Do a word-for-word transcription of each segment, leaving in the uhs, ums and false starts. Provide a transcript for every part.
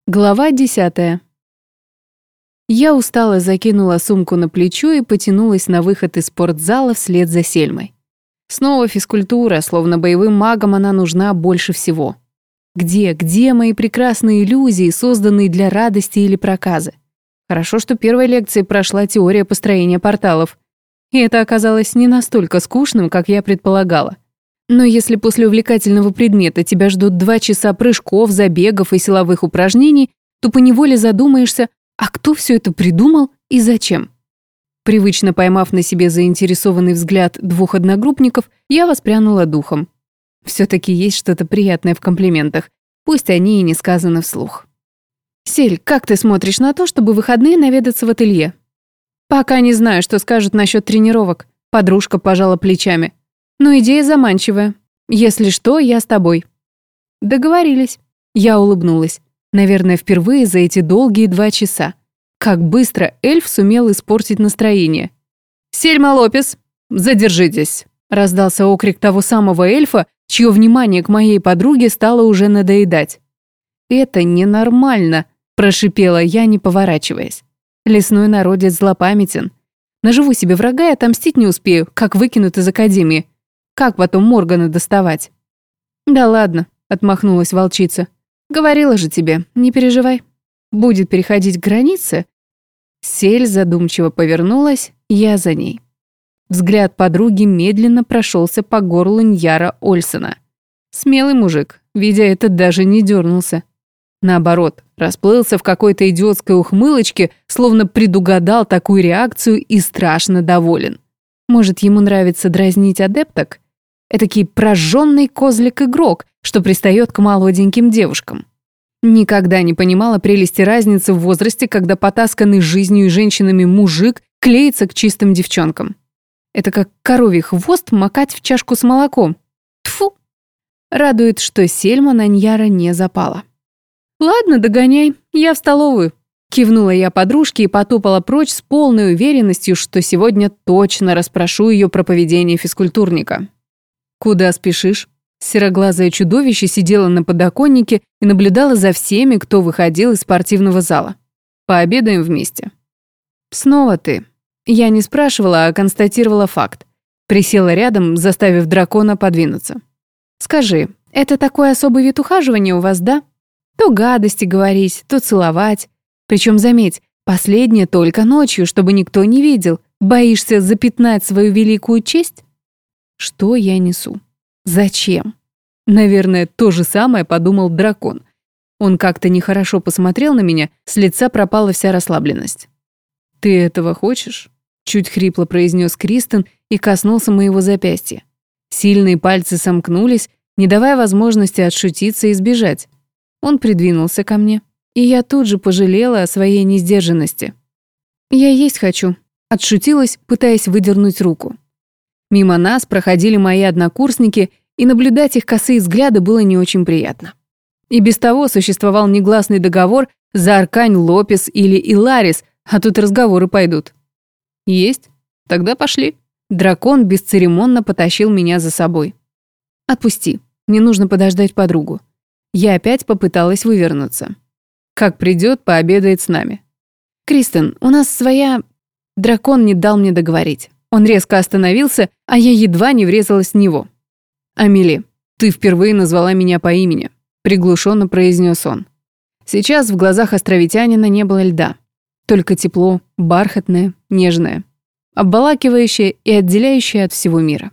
Глава десятая. Я устало закинула сумку на плечо и потянулась на выход из спортзала вслед за Сельмой. Снова физкультура, словно боевым магам она нужна больше всего. Где, где мои прекрасные иллюзии, созданные для радости или проказы? Хорошо, что первой лекции прошла теория построения порталов. И это оказалось не настолько скучным, как я предполагала. Но если после увлекательного предмета тебя ждут два часа прыжков, забегов и силовых упражнений, то поневоле задумаешься, а кто все это придумал и зачем? Привычно поймав на себе заинтересованный взгляд двух одногруппников, я воспрянула духом. Все-таки есть что-то приятное в комплиментах, пусть они и не сказаны вслух. «Сель, как ты смотришь на то, чтобы в выходные наведаться в ателье?» «Пока не знаю, что скажут насчет тренировок», — подружка пожала плечами. «Но идея заманчивая. Если что, я с тобой». Договорились. Я улыбнулась. Наверное, впервые за эти долгие два часа. Как быстро эльф сумел испортить настроение. «Сельма Лопес, задержитесь!» Раздался окрик того самого эльфа, чье внимание к моей подруге стало уже надоедать. «Это ненормально», – прошипела я, не поворачиваясь. Лесной народец злопамятен. Наживу себе врага и отомстить не успею, как выкинут из академии. Как потом Моргана доставать?» «Да ладно», — отмахнулась волчица. «Говорила же тебе, не переживай. Будет переходить границы». Сель задумчиво повернулась, я за ней. Взгляд подруги медленно прошелся по горлу Ньяра Ольсона. Смелый мужик, видя это, даже не дернулся. Наоборот, расплылся в какой-то идиотской ухмылочке, словно предугадал такую реакцию и страшно доволен. Может, ему нравится дразнить адепток? Этакий прожженный козлик-игрок, что пристает к молоденьким девушкам. Никогда не понимала прелести разницы в возрасте, когда потасканный жизнью и женщинами мужик клеится к чистым девчонкам. Это как коровий хвост макать в чашку с молоком. Тьфу! Радует, что Сельма на Ньяра не запала. «Ладно, догоняй, я в столовую». Кивнула я подружке и потопала прочь с полной уверенностью, что сегодня точно расспрошу ее про поведение физкультурника. «Куда спешишь?» Сероглазое чудовище сидело на подоконнике и наблюдало за всеми, кто выходил из спортивного зала. «Пообедаем вместе». «Снова ты». Я не спрашивала, а констатировала факт. Присела рядом, заставив дракона подвинуться. «Скажи, это такой особый вид ухаживания у вас, да? То гадости говорить, то целовать. Причем, заметь, последнее только ночью, чтобы никто не видел. Боишься запятнать свою великую честь?» Что я несу? Зачем? Наверное, то же самое подумал дракон. Он как-то нехорошо посмотрел на меня, с лица пропала вся расслабленность. «Ты этого хочешь?» Чуть хрипло произнес Кристен и коснулся моего запястья. Сильные пальцы сомкнулись, не давая возможности отшутиться и сбежать. Он придвинулся ко мне, и я тут же пожалела о своей несдержанности. «Я есть хочу», — отшутилась, пытаясь выдернуть руку. Мимо нас проходили мои однокурсники, и наблюдать их косые взгляды было не очень приятно. И без того существовал негласный договор за Аркань Лопес или Иларис, а тут разговоры пойдут. «Есть? Тогда пошли». Дракон бесцеремонно потащил меня за собой. «Отпусти, мне нужно подождать подругу». Я опять попыталась вывернуться. «Как придет, пообедает с нами». «Кристен, у нас своя...» Дракон не дал мне договорить. Он резко остановился, а я едва не врезалась в него. «Амели, ты впервые назвала меня по имени», — приглушенно произнес он. Сейчас в глазах островитянина не было льда. Только тепло, бархатное, нежное, обволакивающее и отделяющее от всего мира.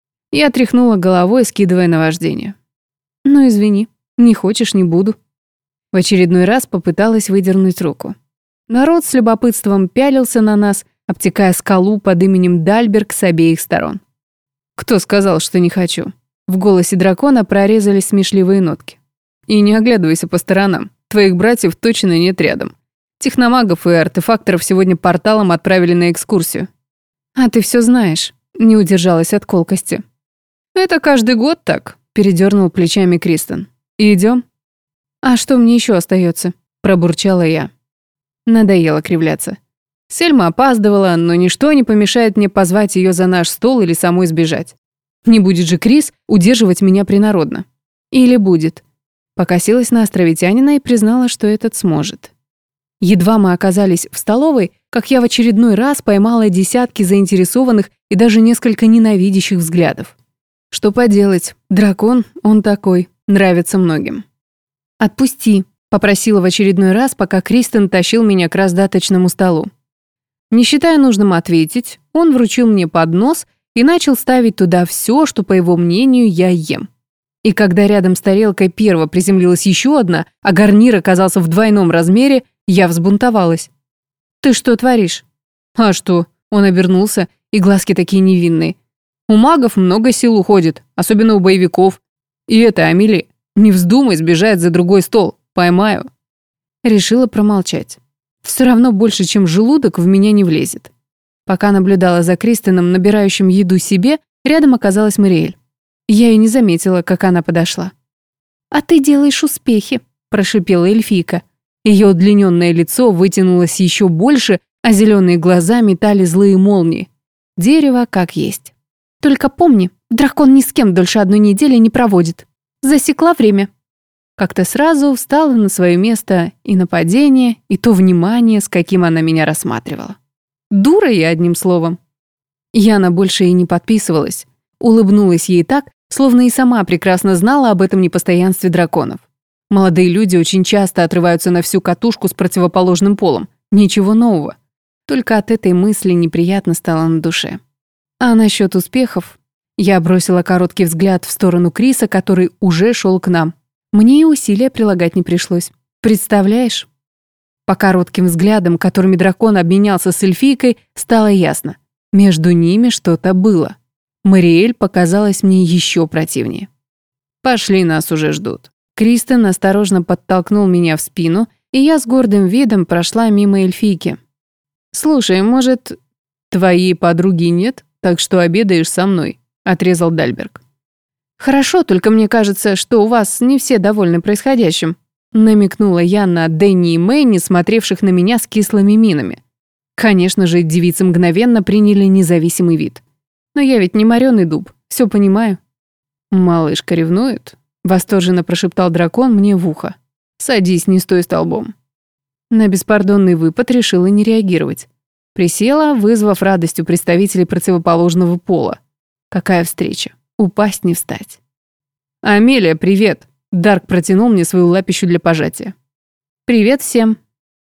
Я тряхнула головой, скидывая наваждение. «Ну, извини, не хочешь — не буду». В очередной раз попыталась выдернуть руку. Народ с любопытством пялился на нас, обтекая скалу под именем Дальберг с обеих сторон. «Кто сказал, что не хочу?» В голосе дракона прорезались смешливые нотки. «И не оглядывайся по сторонам. Твоих братьев точно нет рядом. Техномагов и артефакторов сегодня порталом отправили на экскурсию». «А ты все знаешь», — не удержалась от колкости. «Это каждый год так», — передернул плечами Кристен. «Идем?» «А что мне еще остается?» — пробурчала я. Надоело кривляться. Сельма опаздывала, но ничто не помешает мне позвать ее за наш стол или самой сбежать. Не будет же Крис удерживать меня принародно. Или будет. Покосилась на островитянина и признала, что этот сможет. Едва мы оказались в столовой, как я в очередной раз поймала десятки заинтересованных и даже несколько ненавидящих взглядов. Что поделать, дракон, он такой, нравится многим. «Отпусти», — попросила в очередной раз, пока Кристен тащил меня к раздаточному столу. Не считая нужным ответить, он вручил мне поднос и начал ставить туда все, что, по его мнению, я ем. И когда рядом с тарелкой перво приземлилась еще одна, а гарнир оказался в двойном размере, я взбунтовалась. «Ты что творишь?» «А что?» — он обернулся, и глазки такие невинные. «У магов много сил уходит, особенно у боевиков. И это, Амели, не вздумай сбежать за другой стол, поймаю». Решила промолчать. Все равно больше, чем желудок, в меня не влезет. Пока наблюдала за Кристеном, набирающим еду себе, рядом оказалась Мариэль. Я и не заметила, как она подошла. «А ты делаешь успехи», — прошипела эльфийка. Ее удлиненное лицо вытянулось еще больше, а зеленые глаза метали злые молнии. Дерево как есть. «Только помни, дракон ни с кем дольше одной недели не проводит. Засекла время». Как-то сразу встала на свое место и нападение, и то внимание, с каким она меня рассматривала. Дура я, одним словом. Яна больше и не подписывалась. Улыбнулась ей так, словно и сама прекрасно знала об этом непостоянстве драконов. Молодые люди очень часто отрываются на всю катушку с противоположным полом. Ничего нового. Только от этой мысли неприятно стало на душе. А насчет успехов? Я бросила короткий взгляд в сторону Криса, который уже шел к нам. Мне и усилия прилагать не пришлось. Представляешь? По коротким взглядам, которыми дракон обменялся с эльфийкой, стало ясно. Между ними что-то было. Мариэль показалась мне еще противнее. «Пошли, нас уже ждут». Кристен осторожно подтолкнул меня в спину, и я с гордым видом прошла мимо эльфийки. «Слушай, может, твоей подруги нет, так что обедаешь со мной?» — отрезал Дальберг. «Хорошо, только мне кажется, что у вас не все довольны происходящим», — намекнула я на Дэнни и Мэнни, смотревших на меня с кислыми минами. Конечно же, девицы мгновенно приняли независимый вид. Но я ведь не морёный дуб, все понимаю. «Малышка ревнует?» — восторженно прошептал дракон мне в ухо. «Садись, не стой столбом». На беспардонный выпад решила не реагировать. Присела, вызвав радость у представителей противоположного пола. Какая встреча. Упасть не встать. «Амелия, привет!» Дарк протянул мне свою лапищу для пожатия. «Привет всем!»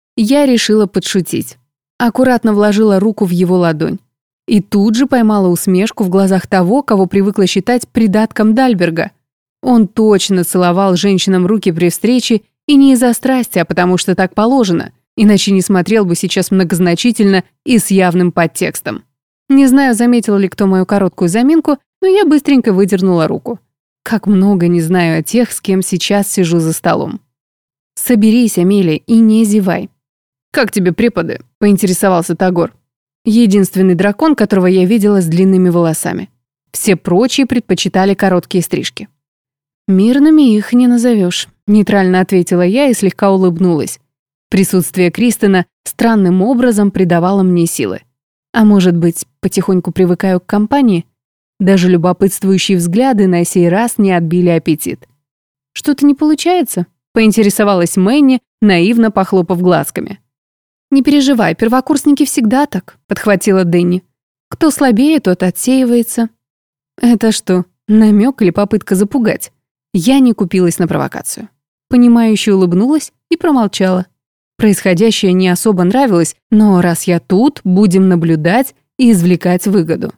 Я решила подшутить. Аккуратно вложила руку в его ладонь. И тут же поймала усмешку в глазах того, кого привыкла считать придатком Дальберга. Он точно целовал женщинам руки при встрече, и не из-за страсти, а потому что так положено, иначе не смотрел бы сейчас многозначительно и с явным подтекстом. Не знаю, заметил ли кто мою короткую заминку, но я быстренько выдернула руку. Как много не знаю о тех, с кем сейчас сижу за столом. «Соберись, Амелия, и не зевай». «Как тебе преподы?» — поинтересовался Тагор. Единственный дракон, которого я видела с длинными волосами. Все прочие предпочитали короткие стрижки. «Мирными их не назовешь», — нейтрально ответила я и слегка улыбнулась. Присутствие Кристена странным образом придавало мне силы. А может быть, потихоньку привыкаю к компании? Даже любопытствующие взгляды на сей раз не отбили аппетит. «Что-то не получается?» — поинтересовалась Мэнни, наивно похлопав глазками. «Не переживай, первокурсники всегда так», — подхватила Дэнни. «Кто слабее, тот отсеивается». Это что, намек или попытка запугать? Я не купилась на провокацию. Понимающе улыбнулась и промолчала. Происходящее не особо нравилось, но раз я тут, будем наблюдать и извлекать выгоду.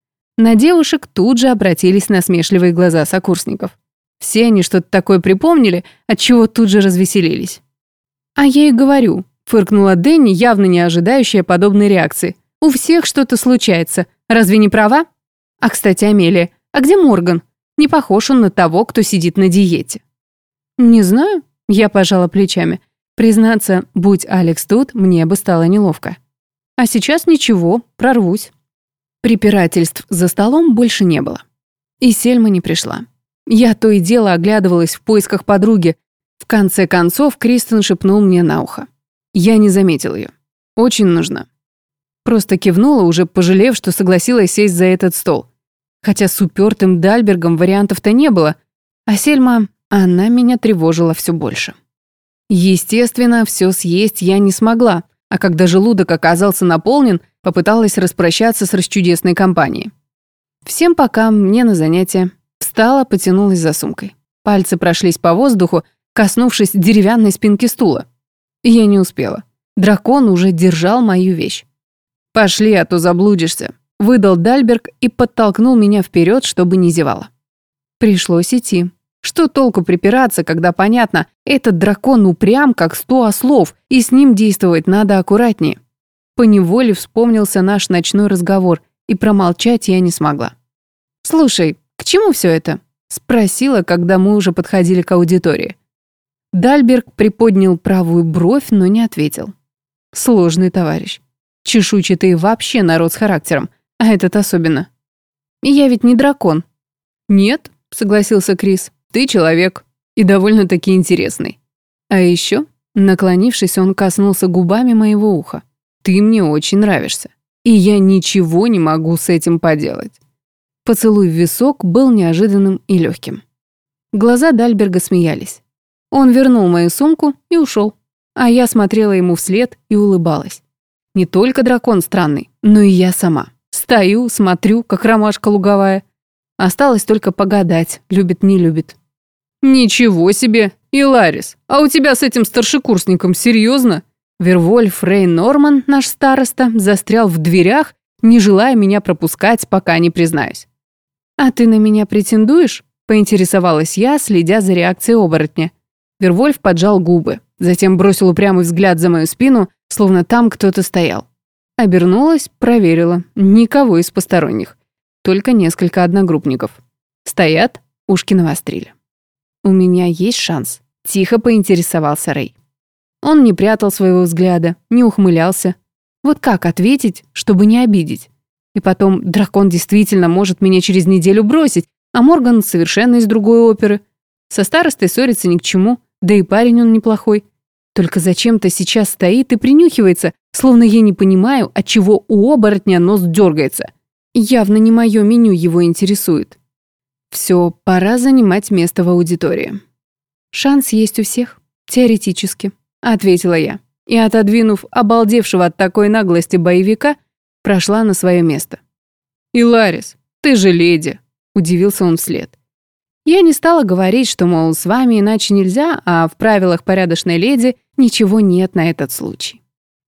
На девушек тут же обратились насмешливые глаза сокурсников. Все они что-то такое припомнили, отчего тут же развеселились. «А я и говорю», — фыркнула Дэнни, явно не ожидающая подобной реакции. «У всех что-то случается. Разве не права? А, кстати, Амелия, а где Морган? Не похож он на того, кто сидит на диете». «Не знаю», — я пожала плечами. Признаться, будь Алекс тут, мне бы стало неловко. А сейчас ничего, прорвусь. Препирательств за столом больше не было. И Сельма не пришла. Я то и дело оглядывалась в поисках подруги. В конце концов Кристен шепнул мне на ухо. Я не заметил ее. Очень нужна. Просто кивнула, уже пожалев, что согласилась сесть за этот стол. Хотя с упертым Дальбергом вариантов-то не было. А Сельма, она меня тревожила все больше. Естественно, все съесть я не смогла, а когда желудок оказался наполнен, попыталась распрощаться с расчудесной компанией. Всем пока, мне на занятие. Встала, потянулась за сумкой. Пальцы прошлись по воздуху, коснувшись деревянной спинки стула. Я не успела. Дракон уже держал мою вещь. «Пошли, а то заблудишься», — выдал Дальберг и подтолкнул меня вперед, чтобы не зевала. Пришлось идти. Что толку припираться, когда понятно, этот дракон упрям, как сто ослов, и с ним действовать надо аккуратнее. Поневоле вспомнился наш ночной разговор, и промолчать я не смогла. «Слушай, к чему все это?» — спросила, когда мы уже подходили к аудитории. Дальберг приподнял правую бровь, но не ответил. Сложный товарищ. Чешуйчатый вообще народ с характером, а этот особенно. «Я ведь не дракон». «Нет», — согласился Крис, — «ты человек, и довольно-таки интересный. А еще, наклонившись, он коснулся губами моего уха. Ты мне очень нравишься, и я ничего не могу с этим поделать». Поцелуй в висок был неожиданным и легким. Глаза Дальберга смеялись. Он вернул мою сумку и ушел, а я смотрела ему вслед и улыбалась. Не только дракон странный, но и я сама. Стою, смотрю, как ромашка луговая. Осталось только погадать, любит, не любит. «Ничего себе! Иларис, а у тебя с этим старшекурсником серьезно?» Вервольф Рей Норман, наш староста, застрял в дверях, не желая меня пропускать, пока не признаюсь. «А ты на меня претендуешь?» — поинтересовалась я, следя за реакцией оборотня. Вервольф поджал губы, затем бросил упрямый взгляд за мою спину, словно там кто-то стоял. Обернулась, проверила. Никого из посторонних. Только несколько одногруппников. Стоят, ушки навострили. «У меня есть шанс», — тихо поинтересовался Рей. Он не прятал своего взгляда, не ухмылялся. Вот как ответить, чтобы не обидеть? И потом, дракон действительно может меня через неделю бросить, а Морган совершенно из другой оперы. Со старостой ссориться ни к чему, да и парень он неплохой. Только зачем-то сейчас стоит и принюхивается, словно я не понимаю, отчего у оборотня нос дергается. Явно не мое меню его интересует. Все, пора занимать место в аудитории. «Шанс есть у всех, теоретически», — ответила я. И, отодвинув обалдевшего от такой наглости боевика, прошла на свое место. «Иларис, ты же леди», — удивился он вслед. Я не стала говорить, что, мол, с вами иначе нельзя, а в правилах порядочной леди ничего нет на этот случай.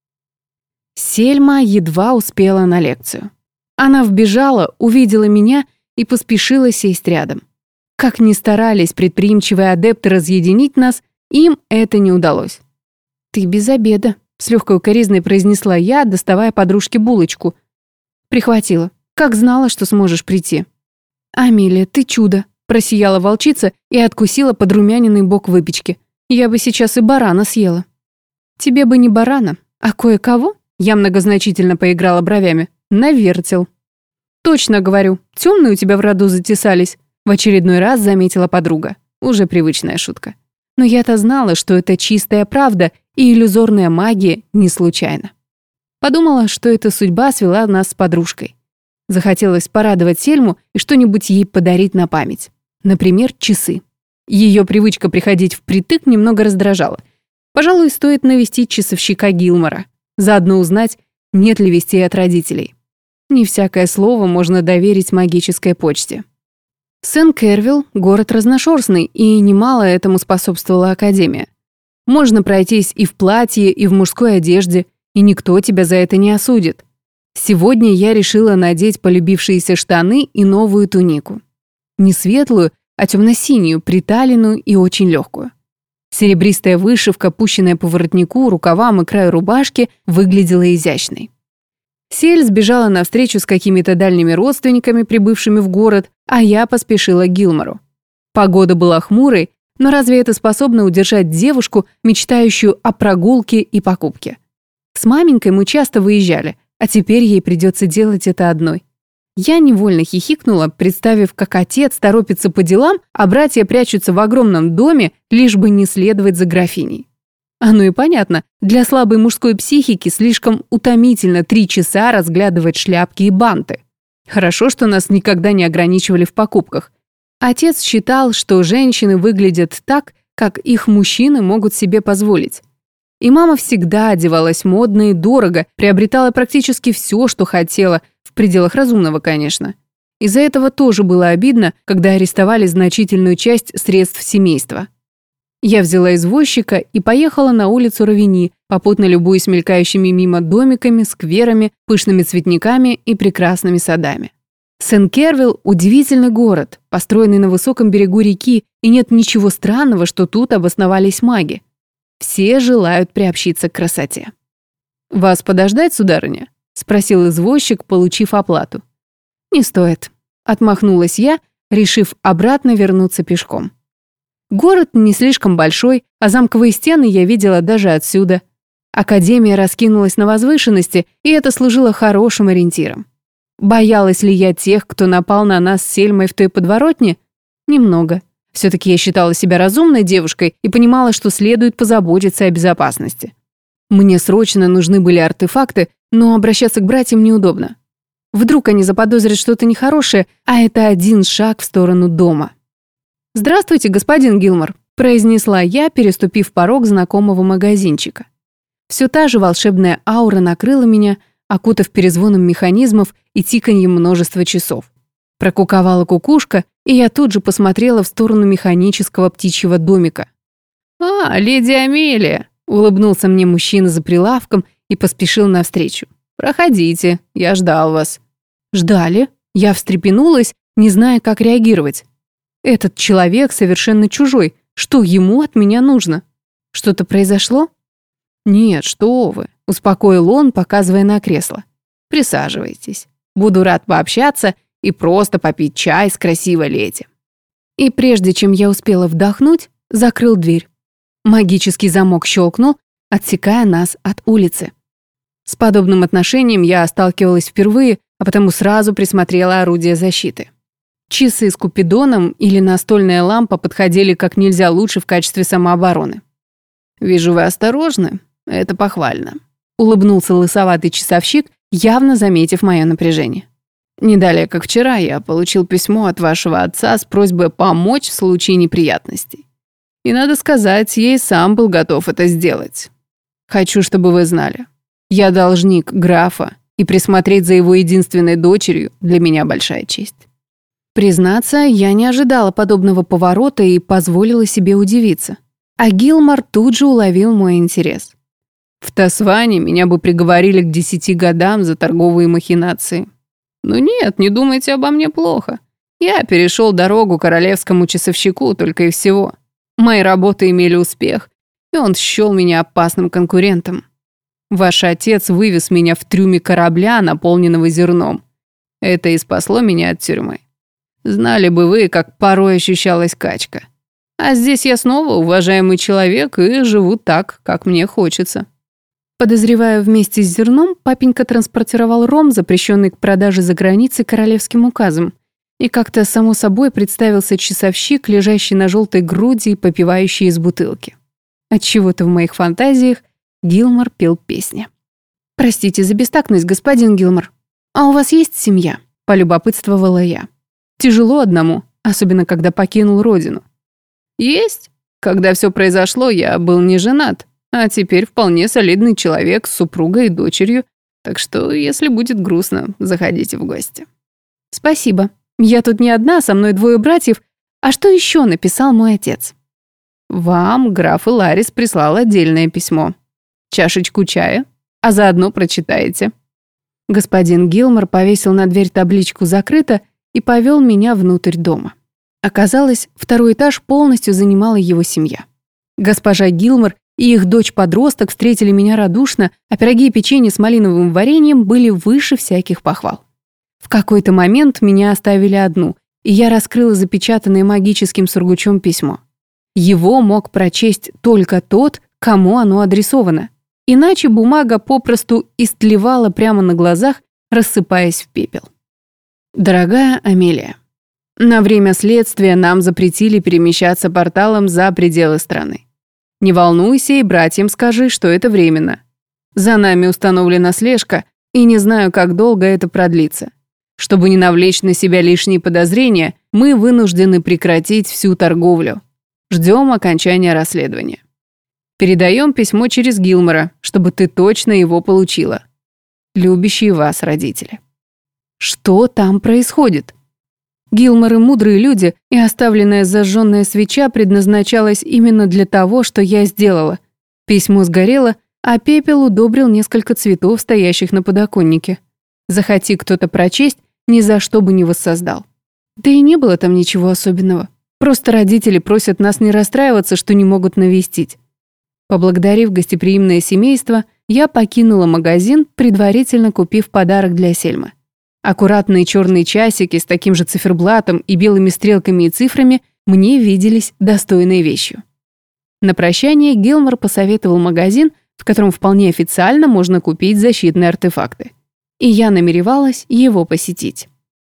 Сельма едва успела на лекцию. Она вбежала, увидела меня и поспешила сесть рядом. Как ни старались предприимчивые адепты разъединить нас, им это не удалось. «Ты без обеда», — с легкой укоризной произнесла я, доставая подружке булочку. Прихватила. «Как знала, что сможешь прийти». «Амелия, ты чудо», — просияла волчица и откусила подрумяненный бок выпечки. «Я бы сейчас и барана съела». «Тебе бы не барана, а кое-кого?» Я многозначительно поиграла бровями. «Навертел». «Точно говорю, темные у тебя в роду затесались», — в очередной раз заметила подруга. Уже привычная шутка. Но я-то знала, что это чистая правда, и иллюзорная магия не случайно. Подумала, что эта судьба свела нас с подружкой. Захотелось порадовать Сельму и что-нибудь ей подарить на память. Например, часы. Ее привычка приходить впритык немного раздражала. Пожалуй, стоит навестить часовщика Гилмора. Заодно узнать, нет ли вестей от родителей. Не всякое слово можно доверить магической почте. Сен-Кервилл — город разношерстный, и немало этому способствовала Академия. Можно пройтись и в платье, и в мужской одежде, и никто тебя за это не осудит. Сегодня я решила надеть полюбившиеся штаны и новую тунику. Не светлую, а темно-синюю, приталенную и очень легкую. Серебристая вышивка, пущенная по воротнику, рукавам и краю рубашки, выглядела изящной. Сель сбежала навстречу с какими-то дальними родственниками, прибывшими в город, а я поспешила к Гилмору. Погода была хмурой, но разве это способно удержать девушку, мечтающую о прогулке и покупке? С маменькой мы часто выезжали, а теперь ей придется делать это одной. Я невольно хихикнула, представив, как отец торопится по делам, а братья прячутся в огромном доме, лишь бы не следовать за графиней. Оно и понятно, для слабой мужской психики слишком утомительно три часа разглядывать шляпки и банты. Хорошо, что нас никогда не ограничивали в покупках. Отец считал, что женщины выглядят так, как их мужчины могут себе позволить. И мама всегда одевалась модно и дорого, приобретала практически все, что хотела, в пределах разумного, конечно. Из-за этого тоже было обидно, когда арестовали значительную часть средств семейства. Я взяла извозчика и поехала на улицу Равини, попутно любуясь мелькающими мимо домиками, скверами, пышными цветниками и прекрасными садами. Сен-Кервилл – удивительный город, построенный на высоком берегу реки, и нет ничего странного, что тут обосновались маги. Все желают приобщиться к красоте. «Вас подождать, сударыня?» – спросил извозчик, получив оплату. «Не стоит», – отмахнулась я, решив обратно вернуться пешком. Город не слишком большой, а замковые стены я видела даже отсюда. Академия раскинулась на возвышенности, и это служило хорошим ориентиром. Боялась ли я тех, кто напал на нас с Сельмой в той подворотне? Немного. Все-таки я считала себя разумной девушкой и понимала, что следует позаботиться о безопасности. Мне срочно нужны были артефакты, но обращаться к братьям неудобно. Вдруг они заподозрят что-то нехорошее, а это один шаг в сторону дома. «Здравствуйте, господин Гилмор», – произнесла я, переступив порог знакомого магазинчика. Все та же волшебная аура накрыла меня, окутав перезвоном механизмов и тиканьем множества часов. Прокуковала кукушка, и я тут же посмотрела в сторону механического птичьего домика. «А, леди Амелия!» – улыбнулся мне мужчина за прилавком и поспешил навстречу. «Проходите, я ждал вас». «Ждали?» Я встрепенулась, не зная, как реагировать. «Этот человек совершенно чужой. Что ему от меня нужно? Что-то произошло?» «Нет, что вы», – успокоил он, показывая на кресло. «Присаживайтесь. Буду рад пообщаться и просто попить чай с красивой леди». И прежде чем я успела вдохнуть, закрыл дверь. Магический замок щелкнул, отсекая нас от улицы. С подобным отношением я сталкивалась впервые, а потому сразу присмотрела орудие защиты. Часы с купидоном или настольная лампа подходили как нельзя лучше в качестве самообороны. «Вижу, вы осторожны. Это похвально», — улыбнулся лысоватый часовщик, явно заметив мое напряжение. «Не далее, как вчера, я получил письмо от вашего отца с просьбой помочь в случае неприятностей. И, надо сказать, я и сам был готов это сделать. Хочу, чтобы вы знали. Я должник графа, и присмотреть за его единственной дочерью для меня большая честь». Признаться, я не ожидала подобного поворота и позволила себе удивиться. А Гилмор тут же уловил мой интерес. В Тасване меня бы приговорили к десяти годам за торговые махинации. Но нет, не думайте обо мне плохо. Я перешел дорогу королевскому часовщику только и всего. Мои работы имели успех, и он счел меня опасным конкурентом. Ваш отец вывез меня в трюме корабля, наполненного зерном. Это и спасло меня от тюрьмы. Знали бы вы, как порой ощущалась качка. А здесь я снова уважаемый человек и живу так, как мне хочется. Подозреваю, вместе с зерном папенька транспортировал ром, запрещенный к продаже за границей королевским указом. И как-то само собой представился часовщик, лежащий на желтой груди и попивающий из бутылки. Отчего-то в моих фантазиях Гилмор пел песни. «Простите за бестактность, господин Гилмор. А у вас есть семья?» – полюбопытствовала я. «Тяжело одному, особенно когда покинул родину». «Есть. Когда все произошло, я был не женат, а теперь вполне солидный человек с супругой и дочерью, так что, если будет грустно, заходите в гости». «Спасибо. Я тут не одна, со мной двое братьев. А что еще написал мой отец?» «Вам граф Иларис прислал отдельное письмо. Чашечку чая, а заодно прочитаете». Господин Гилмор повесил на дверь табличку «Закрыто» и повел меня внутрь дома. Оказалось, второй этаж полностью занимала его семья. Госпожа Гилмор и их дочь-подросток встретили меня радушно, а пироги и печенье с малиновым вареньем были выше всяких похвал. В какой-то момент меня оставили одну, и я раскрыла запечатанное магическим сургучом письмо. Его мог прочесть только тот, кому оно адресовано. Иначе бумага попросту истлевала прямо на глазах, рассыпаясь в пепел. «Дорогая Амелия, на время следствия нам запретили перемещаться порталом за пределы страны. Не волнуйся и братьям скажи, что это временно. За нами установлена слежка, и не знаю, как долго это продлится. Чтобы не навлечь на себя лишние подозрения, Мы вынуждены прекратить всю торговлю. Ждем окончания расследования. Передаем письмо через Гилмора, чтобы ты точно его получила. Любящие вас родители». Что там происходит? Гилморы мудрые люди, и оставленная зажженная свеча предназначалась именно для того, что я сделала. Письмо сгорело, а пепел удобрил несколько цветов, стоящих на подоконнике. Захоти кто-то прочесть, ни за что бы не воссоздал. Да и не было там ничего особенного. Просто родители просят нас не расстраиваться, что не могут навестить. Поблагодарив гостеприимное семейство, я покинула магазин, предварительно купив подарок для Сельмы. Аккуратные черные часики с таким же циферблатом и белыми стрелками и цифрами мне виделись достойной вещью. На прощание Гилмор посоветовал магазин, в котором вполне официально можно купить защитные артефакты. И я намеревалась его посетить.